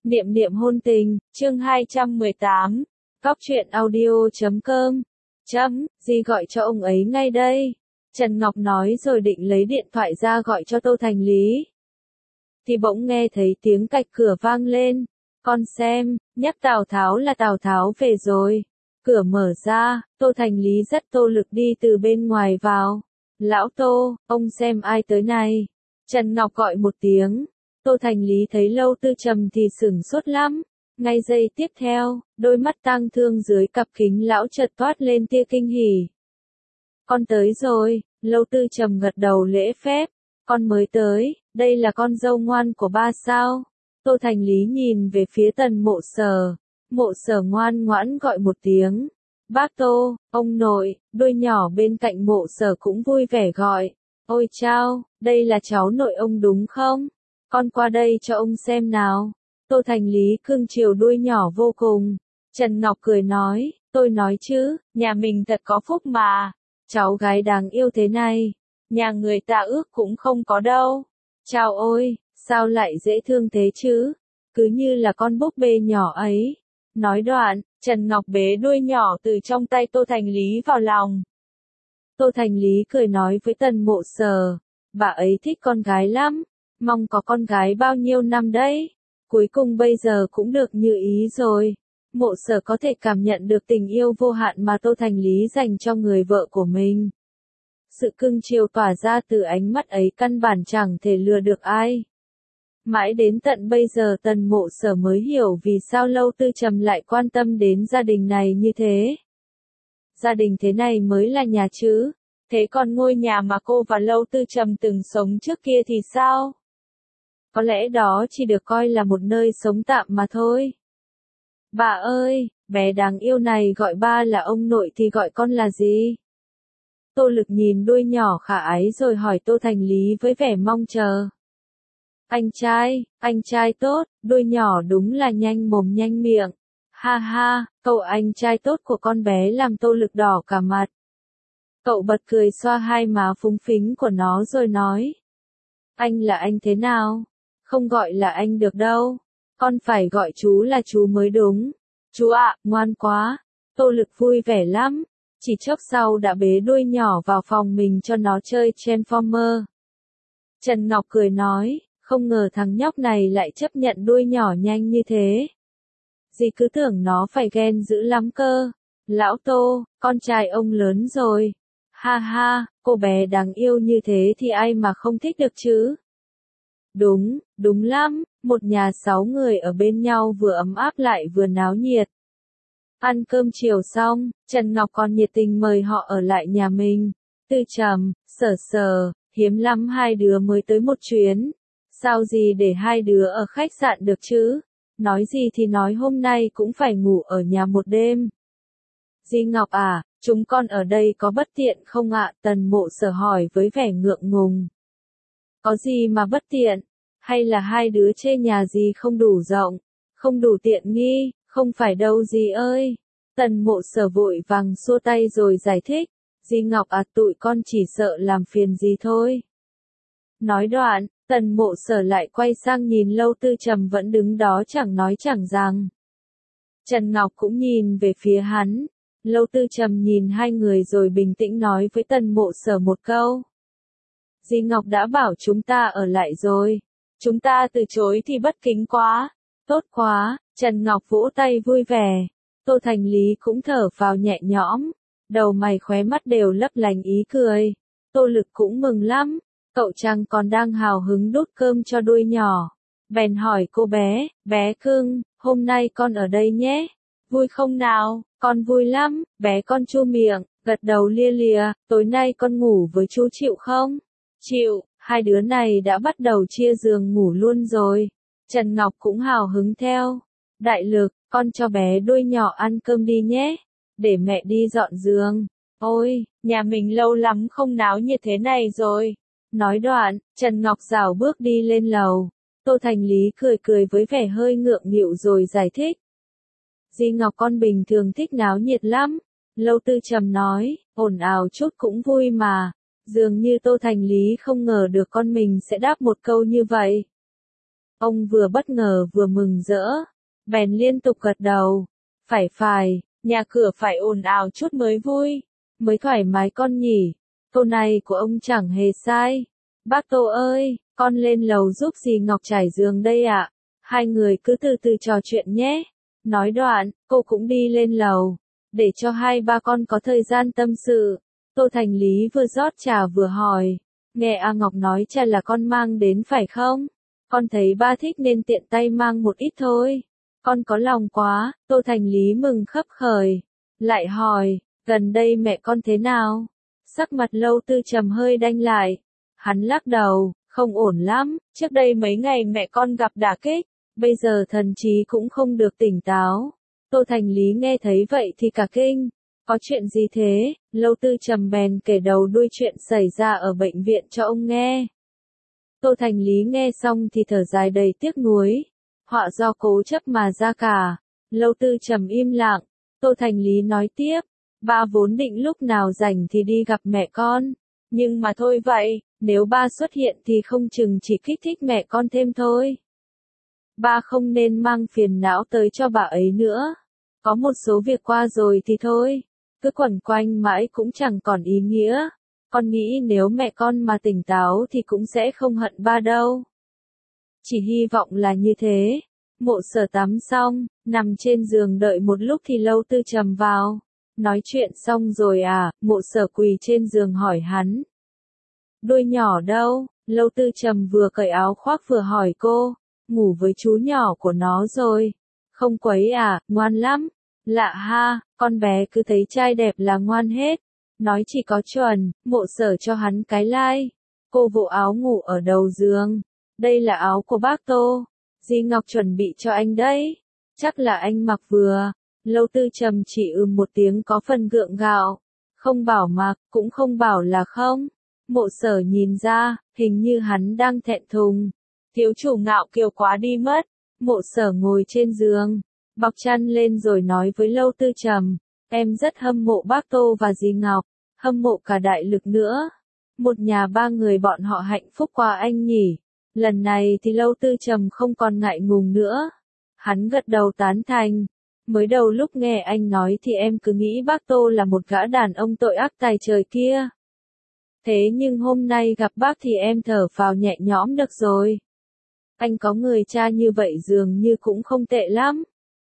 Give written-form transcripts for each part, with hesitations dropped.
Niệm niệm hôn tình, chương 218. Cóc truyện audio.com. Di gọi cho ông ấy ngay đây. Trần Ngọc nói rồi định lấy điện thoại ra gọi cho Tô Thành Lý. Thì bỗng nghe thấy tiếng cạch cửa vang lên. Con xem, nhắc Tào Tháo là Tào Tháo về rồi. Cửa mở ra, Tô Thành Lý dắt Tô Lực đi từ bên ngoài vào. Lão Tô, ông xem ai tới này. Trần Ngọc gọi một tiếng. Tô Thành Lý thấy Lâu Tư Trầm thì sửng sốt lắm. Ngay giây tiếp theo, đôi mắt tang thương dưới cặp kính lão chợt toát lên tia kinh hỉ. Con tới rồi, Lâu Tư Trầm gật đầu lễ phép. Con mới tới, đây là con dâu ngoan của ba sao? Tô Thành Lý nhìn về phía Tần Mộ Sở. Mộ Sở ngoan ngoãn gọi một tiếng. Bác Tô, ông nội, đôi nhỏ bên cạnh Mộ Sở cũng vui vẻ gọi. Ôi chao, đây là cháu nội ông đúng không? Con qua đây cho ông xem nào. Tô Thành Lý cưng chiều đuôi nhỏ vô cùng. Trần Ngọc cười nói, tôi nói chứ, nhà mình thật có phúc mà. Cháu gái đáng yêu thế này, nhà người ta ước cũng không có đâu. Chao ôi, sao lại dễ thương thế chứ? Cứ như là con búp bê nhỏ ấy. Nói đoạn, Trần Ngọc bế đuôi nhỏ từ trong tay Tô Thành Lý vào lòng. Tô Thành Lý cười nói với Tần Mộ Sở, bà ấy thích con gái lắm. Mong có con gái bao nhiêu năm đấy. Cuối cùng bây giờ cũng được như ý rồi. Mộ Sở có thể cảm nhận được tình yêu vô hạn mà Tô Thành Lý dành cho người vợ của mình. Sự cưng chiều tỏa ra từ ánh mắt ấy căn bản chẳng thể lừa được ai. Mãi đến tận bây giờ Tần Mộ Sở mới hiểu vì sao Lâu Tư Trầm lại quan tâm đến gia đình này như thế. Gia đình thế này mới là nhà chứ. Thế còn ngôi nhà mà cô và Lâu Tư Trầm từng sống trước kia thì sao? Có lẽ đó chỉ được coi là một nơi sống tạm mà thôi. Bà ơi, bé đáng yêu này gọi ba là ông nội thì gọi con là gì? Tô Lực nhìn đuôi nhỏ khả ái rồi hỏi Tô Thành Lý với vẻ mong chờ. Anh trai tốt, đuôi nhỏ đúng là nhanh mồm nhanh miệng. Ha ha, cậu anh trai tốt của con bé làm Tô Lực đỏ cả mặt. Cậu bật cười xoa hai má phúng phính của nó rồi nói. Anh là anh thế nào? Không gọi là anh được đâu. Con phải gọi chú là chú mới đúng. Chú ạ, ngoan quá. Tô Lực vui vẻ lắm. Chỉ chốc sau đã bế đuôi nhỏ vào phòng mình cho nó chơi Transformer. Trần Ngọc cười nói, không ngờ thằng nhóc này lại chấp nhận đuôi nhỏ nhanh như thế. Dì cứ tưởng nó phải ghen dữ lắm cơ. Lão Tô, con trai ông lớn rồi. Ha ha, cô bé đáng yêu như thế thì ai mà không thích được chứ? Đúng lắm, một nhà 6 người ở bên nhau vừa ấm áp lại vừa náo nhiệt. Ăn cơm chiều xong, Trần Ngọc còn nhiệt tình mời họ ở lại nhà mình. Tư Trầm, Sở, hiếm lắm hai đứa mới tới một chuyến. Sao gì để hai đứa ở khách sạn được chứ? Nói gì thì nói hôm nay cũng phải ngủ ở nhà một đêm. Di Ngọc à, chúng con ở đây có bất tiện không ạ? Tần Mộ Sở hỏi với vẻ ngượng ngùng. Có gì mà bất tiện? Hay là hai đứa chê nhà gì không đủ rộng, không đủ tiện nghi, không phải đâu Di ơi. Tần Mộ Sở vội vàng xua tay rồi giải thích. Di Ngọc à, tụi con chỉ sợ làm phiền Di thôi. Nói đoạn, Tần Mộ Sở lại quay sang nhìn Lâu Tư Trầm vẫn đứng đó chẳng nói chẳng rằng. Trần Ngọc cũng nhìn về phía hắn. Lâu Tư Trầm nhìn hai người rồi bình tĩnh nói với Tần Mộ Sở một câu. Di Ngọc đã bảo chúng ta ở lại rồi. Chúng ta từ chối thì bất kính quá. Tốt quá, Trần Ngọc vỗ tay vui vẻ. Tô Thành Lý cũng thở phào nhẹ nhõm. Đầu mày khóe mắt đều lấp lánh ý cười. Tô Lực cũng mừng lắm. Cậu chàng còn đang hào hứng đút cơm cho đuôi nhỏ. Bèn hỏi cô bé cưng, hôm nay con ở đây nhé. Vui không nào? Con vui lắm, bé con chu miệng, gật đầu lia lịa. Tối nay con ngủ với chú chịu không? Chịu, hai đứa này đã bắt đầu chia giường ngủ luôn rồi. Trần Ngọc cũng hào hứng theo. Đại Lực, con cho bé đuôi nhỏ ăn cơm đi nhé. Để mẹ đi dọn giường. Ôi, nhà mình lâu lắm không náo nhiệt thế này rồi. Nói đoạn, Trần Ngọc rảo bước đi lên lầu. Tô Thành Lý cười với vẻ hơi ngượng nghịu rồi giải thích. Di Ngọc con bình thường thích náo nhiệt lắm. Lâu Tư Trầm nói, ồn ào chút cũng vui mà. Dường như Tô Thành Lý không ngờ được con mình sẽ đáp một câu như vậy. Ông vừa bất ngờ vừa mừng rỡ, bèn liên tục gật đầu. Phải, nhà cửa phải ồn ào chút mới vui, mới thoải mái con nhỉ. Câu này của ông chẳng hề sai. Bác Tô ơi, con lên lầu giúp dì Ngọc trải giường đây ạ. Hai người cứ từ từ trò chuyện nhé. Nói đoạn, cô cũng đi lên lầu, để cho hai ba con có thời gian tâm sự. Tô Thành Lý vừa rót trà vừa hỏi, nghe A Ngọc nói trà là con mang đến phải không? Con thấy ba thích nên tiện tay mang một ít thôi. Con có lòng quá. Tô Thành Lý mừng khấp khởi. Lại hỏi, gần đây mẹ con thế nào? Sắc mặt Lâu Tư Trầm hơi đanh lại. Hắn lắc đầu, không ổn lắm, trước đây mấy ngày mẹ con gặp đả kích, bây giờ thần trí cũng không được tỉnh táo. Tô Thành Lý nghe thấy vậy thì cả kinh. Có chuyện gì thế? Lâu Tư Trầm bèn kể đầu đuôi chuyện xảy ra ở bệnh viện cho ông nghe. Tô Thành Lý nghe xong thì thở dài đầy tiếc nuối. Họa do cố chấp mà ra cả. Lâu Tư Trầm im lặng. Tô Thành Lý nói tiếp. Ba vốn định lúc nào rảnh thì đi gặp mẹ con. Nhưng mà thôi vậy, nếu ba xuất hiện thì không chừng chỉ kích thích mẹ con thêm thôi. Ba không nên mang phiền não tới cho bà ấy nữa. Có một số việc qua rồi thì thôi. Cứ quẩn quanh mãi cũng chẳng còn ý nghĩa. Con nghĩ nếu mẹ con mà tỉnh táo thì cũng sẽ không hận ba đâu. Chỉ hy vọng là như thế. Mộ Sở tắm xong, nằm trên giường đợi một lúc thì Lâu Tư Trầm vào. Nói chuyện xong rồi à? Mộ Sở quỳ trên giường hỏi hắn. Đôi nhỏ đâu? Lâu Tư Trầm vừa cởi áo khoác vừa hỏi cô. Ngủ với chú nhỏ của nó rồi. Không quấy à? Ngoan lắm. Lạ ha, con bé cứ thấy trai đẹp là ngoan hết. Nói chỉ có chuẩn. Mộ Sở cho hắn cái like. Cô vỗ áo ngủ ở đầu giường. Đây là áo của bác Tô. Dì Ngọc chuẩn bị cho anh đấy. Chắc là anh mặc vừa. Lâu Tư Trầm chỉ một tiếng có phần gượng gạo. Không bảo mặc, cũng không bảo là không. Mộ Sở nhìn ra, hình như hắn đang thẹn thùng. Thiếu chủ ngạo kiều quá đi mất. Mộ Sở ngồi trên giường, bọc chăn lên rồi nói với Lâu Tư Trầm. Em rất hâm mộ bác Tô và dì Ngọc. Hâm mộ cả đại lực nữa. Một nhà ba người bọn họ hạnh phúc qua anh nhỉ. Lần này thì Lâu Tư Trầm không còn ngại ngùng nữa. Hắn gật đầu tán thành. Mới đầu lúc nghe anh nói thì em cứ nghĩ bác Tô là một gã đàn ông tội ác tài trời kia. Thế nhưng hôm nay gặp bác thì em thở phào nhẹ nhõm được rồi. Anh có người cha như vậy dường như cũng không tệ lắm.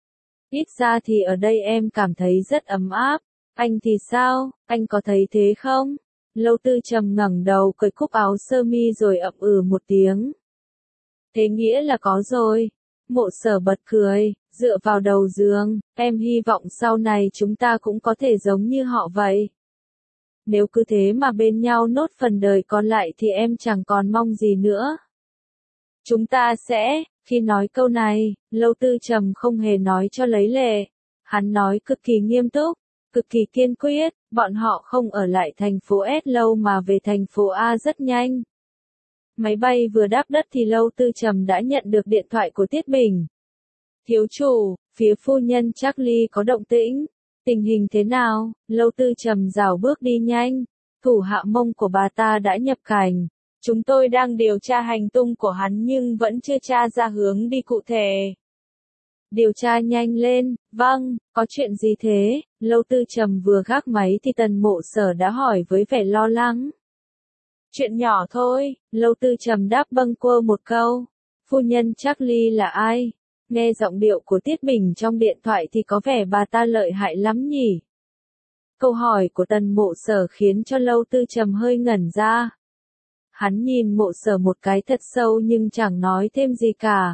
Ít ra thì ở đây em cảm thấy rất ấm áp. Anh thì sao, anh có thấy thế không? Lâu Tư Trầm ngẩng đầu cởi cúc áo sơ mi rồi ậm một tiếng. Thế nghĩa là có rồi. Mộ Sở bật cười, dựa vào đầu giường, em hy vọng sau này chúng ta cũng có thể giống như họ vậy. Nếu cứ thế mà bên nhau nốt phần đời còn lại thì em chẳng còn mong gì nữa. Chúng ta sẽ, khi nói câu này, Lâu Tư Trầm không hề nói cho lấy lệ. Hắn nói cực kỳ nghiêm túc, cực kỳ kiên quyết, bọn họ không ở lại thành phố S lâu mà về thành phố A rất nhanh. Máy bay vừa đáp đất thì Lâu Tư Trầm đã nhận được điện thoại của Tiết Bình. Thiếu chủ, phía phu nhân Charlie có động tĩnh. Tình hình thế nào? Lâu Tư Trầm rảo bước đi nhanh. Thủ hạ Mông của bà ta đã nhập cảnh. Chúng tôi đang điều tra hành tung của hắn nhưng vẫn chưa tra ra hướng đi cụ thể. Điều tra nhanh lên. Vâng, có chuyện gì thế? Lâu Tư Trầm vừa gác máy thì Tần Mộ Sở đã hỏi với vẻ lo lắng. Chuyện nhỏ thôi. Lâu Tư Trầm đáp bâng quơ một câu. Phu nhân Charlie là ai? Nghe giọng điệu của Tiết Bình trong điện thoại thì có vẻ bà ta lợi hại lắm nhỉ. Câu hỏi của Tần Mộ Sở khiến cho Lâu Tư Trầm hơi ngẩn ra. Hắn nhìn Mộ Sở một cái thật sâu nhưng chẳng nói thêm gì cả.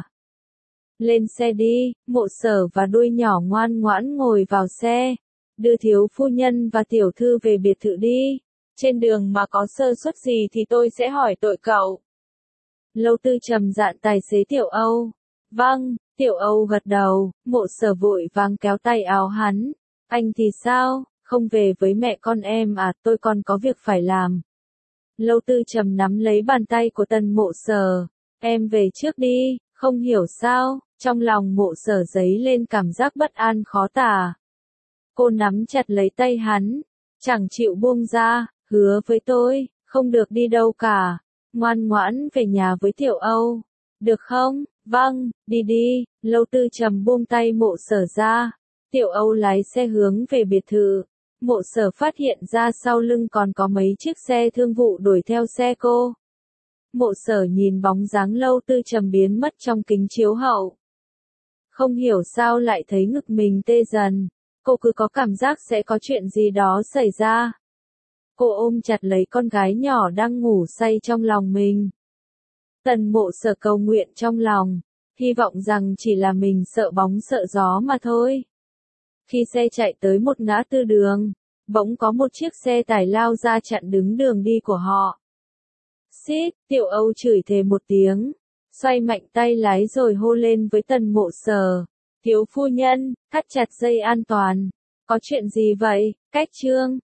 Lên xe đi. Mộ Sở và đuôi nhỏ ngoan ngoãn ngồi vào xe. Đưa thiếu phu nhân và tiểu thư về biệt thự đi. Trên đường mà có sơ suất gì thì tôi sẽ hỏi tội cậu. Lâu Tư Trầm dặn tài xế Tiểu Âu. Vâng. Tiểu Âu gật đầu. Mộ Sở vội vàng kéo tay áo hắn. Anh thì sao? Không về với mẹ con em à? Tôi còn có việc phải làm. Lâu Tư Trầm nắm lấy bàn tay của Tần Mộ Sở. Em về trước đi. Không hiểu sao, trong lòng Mộ Sở dấy lên cảm giác bất an khó tả. Cô nắm chặt lấy tay hắn, chẳng chịu buông ra. Hứa với tôi, không được đi đâu cả. Ngoan ngoãn về nhà với Tiểu Âu. Được không? Vâng, đi đi, Lâu Tư Trầm buông tay Mộ Sở ra. Tiểu Âu lái xe hướng về biệt thự. Mộ Sở phát hiện ra sau lưng còn có mấy chiếc xe thương vụ đuổi theo xe cô. Mộ Sở nhìn bóng dáng Lâu Tư Trầm biến mất trong kính chiếu hậu. Không hiểu sao lại thấy ngực mình tê dần. Cô cứ có cảm giác sẽ có chuyện gì đó xảy ra. Cô ôm chặt lấy con gái nhỏ đang ngủ say trong lòng mình. Tần Mộ Sở cầu nguyện trong lòng, hy vọng rằng chỉ là mình sợ bóng sợ gió mà thôi. Khi xe chạy tới một ngã tư đường, bỗng có một chiếc xe tải lao ra chặn đứng đường đi của họ. Xít, Tiểu Âu chửi thề một tiếng, xoay mạnh tay lái rồi hô lên với Tần Mộ Sở. Thiếu phu nhân, thắt chặt dây an toàn. Có chuyện gì vậy, Cách Trương?